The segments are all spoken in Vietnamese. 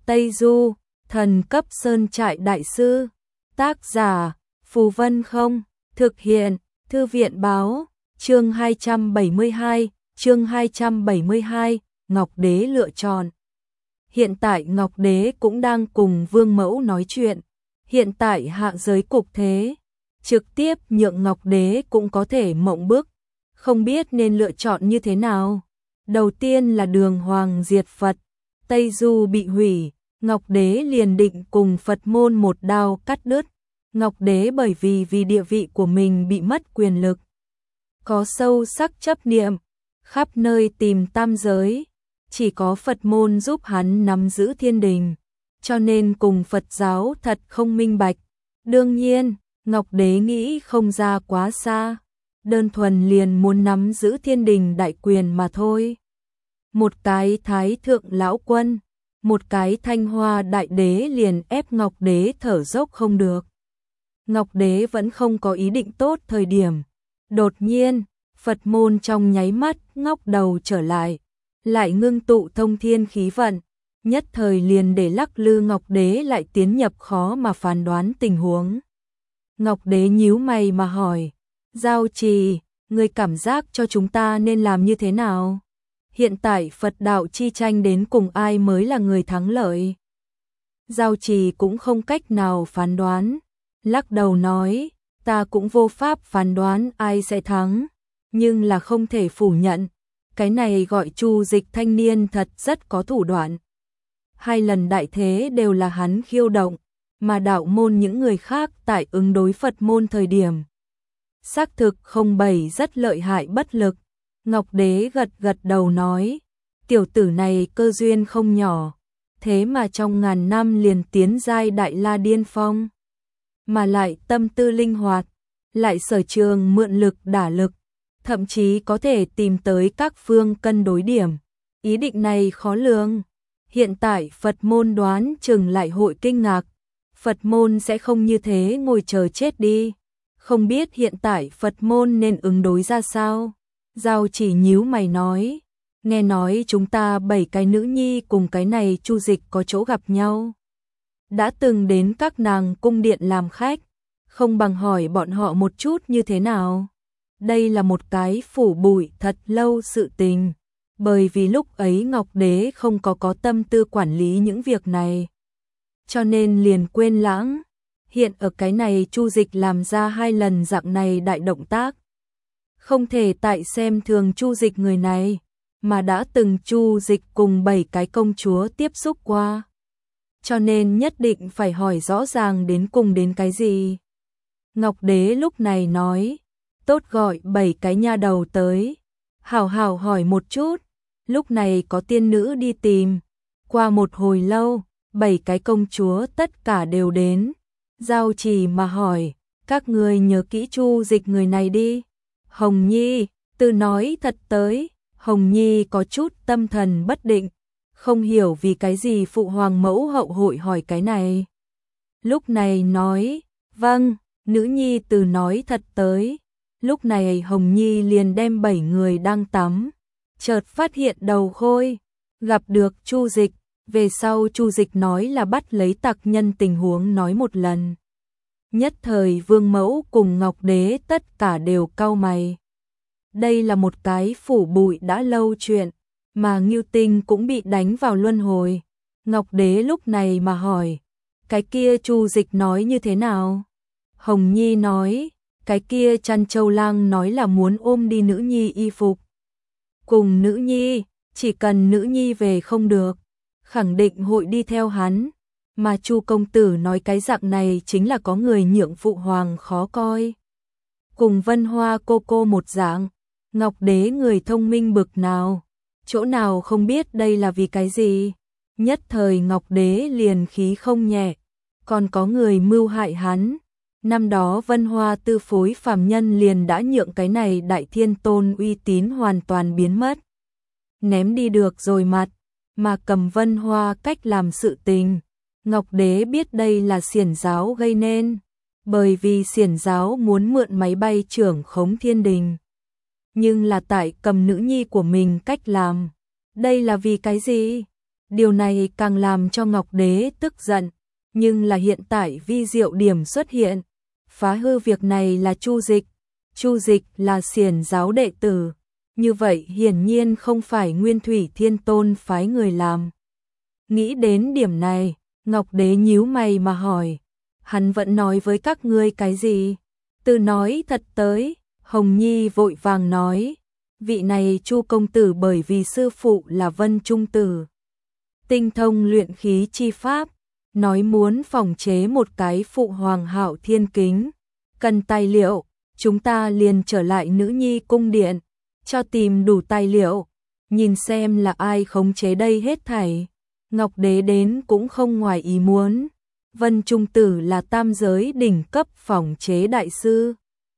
Tây Du, thần cấp sơn trại đại sư. Tác giả, Phù Vân Không. Thực hiện, Thư viện báo. Chương 272, Ngọc Đế lựa chọn. Hiện tại Ngọc Đế cũng đang cùng Vương Mẫu nói chuyện. Hiện tại hạ giới cục thế, trực tiếp nhượng Ngọc Đế cũng có thể mộng bức, không biết nên lựa chọn như thế nào. Đầu tiên là đường hoàng diệt Phật, Tây Du bị hủy, Ngọc Đế liền định cùng Phật môn một đao cắt đứt. Ngọc Đế bởi vì địa vị của mình bị mất quyền lực, có sâu sắc chấp niệm, khắp nơi tìm tam giới, chỉ có Phật môn giúp hắn nắm giữ thiên đình, cho nên cùng Phật giáo thật không minh bạch. Đương nhiên, Ngọc Đế nghĩ không ra quá xa, đơn thuần liền muốn nắm giữ thiên đình đại quyền mà thôi. Một cái Thái Thượng Lão Quân, một cái Thanh Hoa Đại Đế liền ép Ngọc Đế thở dốc không được. Ngọc Đế vẫn không có ý định tốt thời điểm. Đột nhiên, Phật môn trong nháy mắt ngóc đầu trở lại ngưng tụ thông thiên khí vận, nhất thời liền để lắc lư Ngọc Đế lại tiến nhập khó mà phán đoán tình huống. Ngọc Đế nhíu mày mà hỏi, Giao Trì, ngươi cảm giác cho chúng ta nên làm như thế nào? Hiện tại Phật đạo chi tranh đến cùng ai mới là người thắng lợi? Giao Trì cũng không cách nào phán đoán, lắc đầu nói, ta cũng vô pháp phán đoán ai sẽ thắng, nhưng là không thể phủ nhận, cái này gọi Chu Dịch thanh niên thật rất có thủ đoạn. 2 lần đại thế đều là hắn khiêu động, mà đạo môn những người khác tại ứng đối Phật môn thời điểm xác thực không bày rất lợi hại bất lực. Ngọc Đế gật đầu nói, tiểu tử này cơ duyên không nhỏ, thế mà trong ngàn năm liền tiến giai đại la điên phong, mà lại tâm tư linh hoạt, lại sở trường mượn lực đả lực, thậm chí có thể tìm tới các phương cân đối điểm. Ý định này khó lường. Hiện tại Phật môn đoán chừng lại hội kinh ngạc, Phật môn sẽ không như thế ngồi chờ chết đi. Không biết hiện tại Phật môn nên ứng đối ra sao? Giao Chỉ nhíu mày nói, nghe nói chúng ta 7 cái nữ nhi cùng cái này Chu Dịch có chỗ gặp nhau, đã từng đến các nàng cung điện làm khách, không bằng hỏi bọn họ một chút như thế nào. Đây là một cái phủ bụi thật lâu sự tình, bởi vì lúc ấy Ngọc Đế không có tâm tư quản lý những việc này, cho nên liền quên lãng. Hiện ở cái này Chu Dịch làm ra 2 lần dạng này đại động tác, không thể tại xem thường Chu Dịch người này, mà đã từng Chu Dịch cùng 7 cái công chúa tiếp xúc qua, cho nên nhất định phải hỏi rõ ràng đến cùng đến cái gì. Ngọc Đế lúc này nói, tốt, gọi 7 cái nha đầu tới, hảo hảo hỏi một chút. Lúc này có tiên nữ đi tìm, qua một hồi lâu, 7 cái công chúa tất cả đều đến. Giao Trì mà hỏi, các ngươi nhớ kỹ Chu Dịch người này đi. Hồng Nhi, từ nói thật tới, Hồng Nhi có chút tâm thần bất định, không hiểu vì cái gì phụ hoàng mẫu hậu hội hỏi cái này. Lúc này nói, vâng, nữ nhi từ nói thật tới. Lúc này Hồng Nhi liền đem 7 người đang tắm, chợt phát hiện đầu khôi, gặp được Chu Dịch, về sau Chu Dịch nói là bắt lấy tặc nhân tình huống nói một lần. Nhất thời Vương Mẫu cùng Ngọc Đế tất cả đều cau mày. Đây là một cái phủ bụi đã lâu chuyện, mà Ngưu Tinh cũng bị đánh vào luân hồi. Ngọc Đế lúc này mà hỏi, cái kia Chu Dịch nói như thế nào? Hồng Nhi nói, cái kia Chăn Châu Lang nói là muốn ôm đi nữ nhi y phục. Cùng nữ nhi, chỉ cần nữ nhi về không được, khẳng định hội đi theo hắn. Mà Chu công tử nói cái dạng này chính là có người nhượng phụ hoàng khó coi. Cùng Vân Hoa cô một dạng, Ngọc Đế người thông minh bực nào, chỗ nào không biết đây là vì cái gì. Nhất thời Ngọc Đế liền khí không nhẹ, còn có người mưu hại hắn. Năm đó Vân Hoa tư phối phàm nhân liền đã nhượng cái này Đại Thiên Tôn uy tín hoàn toàn biến mất, ném đi được rồi mặt, mà cầm Vân Hoa cách làm sự tình. Ngọc Đế biết đây là xiển giáo gây nên, bởi vì xiển giáo muốn mượn máy bay trưởng khống thiên đình, nhưng là tại cầm nữ nhi của mình cách làm. Đây là vì cái gì? Điều này càng làm cho Ngọc Đế tức giận, nhưng là hiện tại vi diệu điểm xuất hiện, phá hư việc này là Chu Dịch. Chu Dịch là xiển giáo đệ tử, như vậy hiển nhiên không phải Nguyên Thủy Thiên Tôn phái người làm. Nghĩ đến điểm này, Ngọc Đế nhíu mày mà hỏi, hắn vẫn nói với các ngươi cái gì? Từ nói thật tới, Hồng Nhi vội vàng nói, vị này Chu công tử bởi vì sư phụ là Vân Trung tử, tinh thông luyện khí chi pháp, nói muốn phòng chế một cái phụ hoàng hạo thiên kính, cần tài liệu, chúng ta liền trở lại nữ nhi cung điện, cho tìm đủ tài liệu, nhìn xem là ai khống chế đây hết thảy. Ngọc Đế đến cũng không ngoài ý muốn, Vân Trung tử là tam giới đỉnh cấp phòng chế đại sư,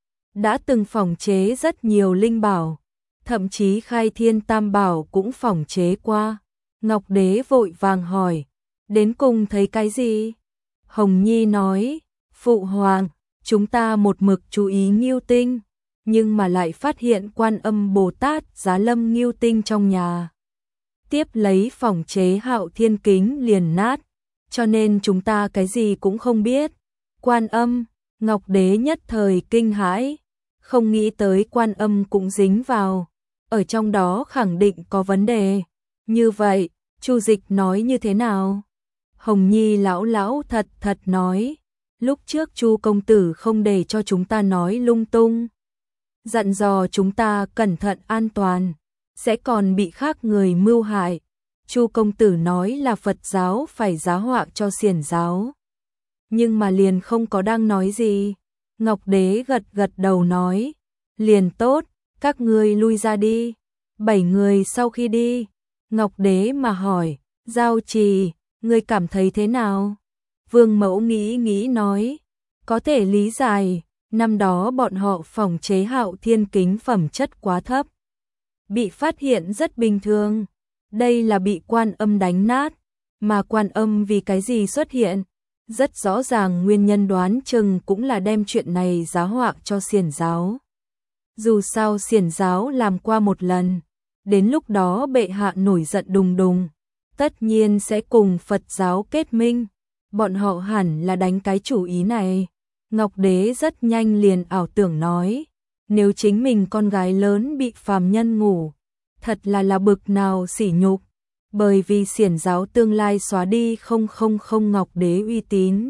đã từng phòng chế rất nhiều linh bảo, thậm chí Khai Thiên Tam Bảo cũng phòng chế qua. Ngọc Đế vội vàng hỏi, đến cùng thấy cái gì? Hồng Nhi nói, phụ hoàng, chúng ta một mực chú ý Ngưu Tinh, nhưng mà lại phát hiện Quan Âm Bồ Tát giá lâm Ngưu Tinh trong nhà. Tiếp lấy phòng chế Hạo Thiên kính liền nát, cho nên chúng ta cái gì cũng không biết. Quan Âm, Ngọc Đế nhất thời kinh hãi, không nghĩ tới Quan Âm cũng dính vào, ở trong đó khẳng định có vấn đề. Như vậy, Chu Dịch nói như thế nào? Hồng Nhi lão lão thật thật nói, lúc trước Chu công tử không để cho chúng ta nói lung tung, dặn dò chúng ta cẩn thận an toàn, sẽ còn bị khác người mưu hại. Chu công tử nói là Phật giáo phải giá họa cho xiển giáo, nhưng mà liền không có đang nói gì. Ngọc Đế gật gật đầu nói, liền tốt, các ngươi lui ra đi. 7 người sau khi đi, Ngọc Đế mà hỏi, Giao Trì, ngươi cảm thấy thế nào? Vương Mẫu nghĩ nghĩ nói, có thể lý giải, năm đó bọn họ phòng chế Hạo Thiên kính phẩm chất quá thấp, bị phát hiện rất bình thường. Đây là bị Quan Âm đánh nát, mà Quan Âm vì cái gì xuất hiện? Rất rõ ràng nguyên nhân đoán chừng cũng là đem chuyện này giá họa cho xiển giáo. Dù sao xiển giáo làm qua một lần, đến lúc đó bệ hạ nổi giận đùng đùng, tất nhiên sẽ cùng Phật giáo kết minh, bọn họ hẳn là đánh cái chủ ý này. Ngọc Đế rất nhanh liền ảo tưởng nói, nếu chính mình con gái lớn bị phàm nhân ngủ, thật là bực nào sỉ nhục, bởi vì xiển giáo tương lai xóa đi không Ngọc Đế uy tín.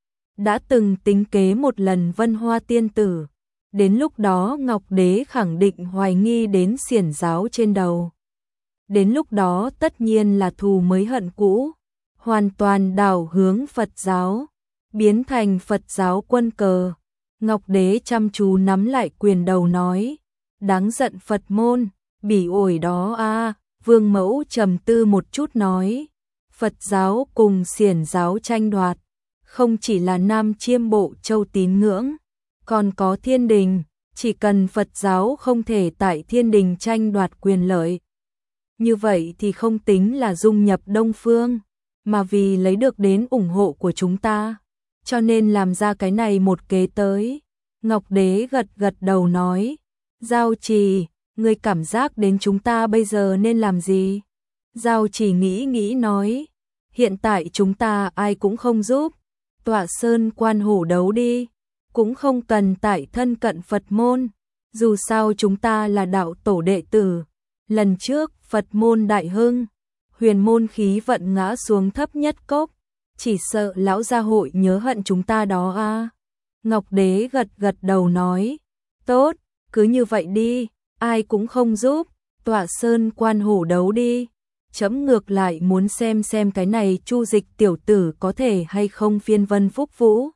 Đã từng tính kế một lần Vân Hoa tiên tử, đến lúc đó Ngọc Đế khẳng định hoài nghi đến xiển giáo trên đầu. Đến lúc đó tất nhiên là thù mới hận cũ, hoàn toàn đảo hướng Phật giáo, biến thành Phật giáo quân cờ. Ngọc Đế chăm chú nắm lại quyền đầu nói, đáng giận Phật môn, bỉ ổi đó a. Vương Mẫu trầm tư một chút nói, Phật giáo cùng xiển giáo tranh đoạt, không chỉ là Nam Chiêm Bộ Châu tín ngưỡng, còn có thiên đình, chỉ cần Phật giáo không thể tại thiên đình tranh đoạt quyền lợi, như vậy thì không tính là dung nhập Đông Phương, mà vì lấy được đến ủng hộ của chúng ta, cho nên làm ra cái này một kế tới. Ngọc Đế gật gật đầu nói, Giao Trì, ngươi cảm giác đến chúng ta bây giờ nên làm gì? Giao Trì nghĩ nghĩ nói, hiện tại chúng ta ai cũng không giúp, tọa sơn quan hổ đấu đi, cũng không cần tại thân cận Phật môn, dù sao chúng ta là đạo tổ đệ tử. Lần trước Phật môn đại hưng, huyền môn khí vận ngã xuống thấp nhất cốc, chỉ sợ lão gia hội nhớ hận chúng ta đó a. Ngọc Đế gật gật đầu nói, tốt, cứ như vậy đi, ai cũng không giúp, tọa sơn quan hổ đấu đi. Chấm ngược lại muốn xem cái này Chu Dịch tiểu tử có thể hay không phiên vân phúc vũ.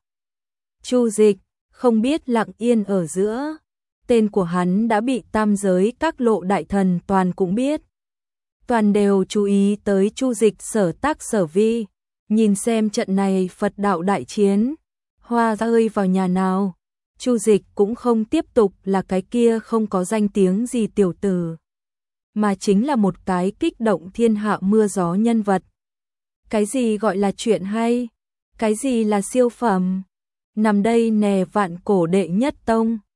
Chu Dịch, không biết lặng yên ở giữa, tên của hắn đã bị tam giới các lộ đại thần toàn cũng biết. Toàn đều chú ý tới Chu Dịch sở tác sở vi, nhìn xem trận này Phật đạo đại chiến, hoa rơi vào nhà nào. Chu Dịch cũng không tiếp tục là cái kia không có danh tiếng gì tiểu tử, mà chính là một cái kích động thiên hạ mưa gió nhân vật. Cái gì gọi là chuyện hay? Cái gì là siêu phẩm? Nằm đây nè vạn cổ đệ nhất tông.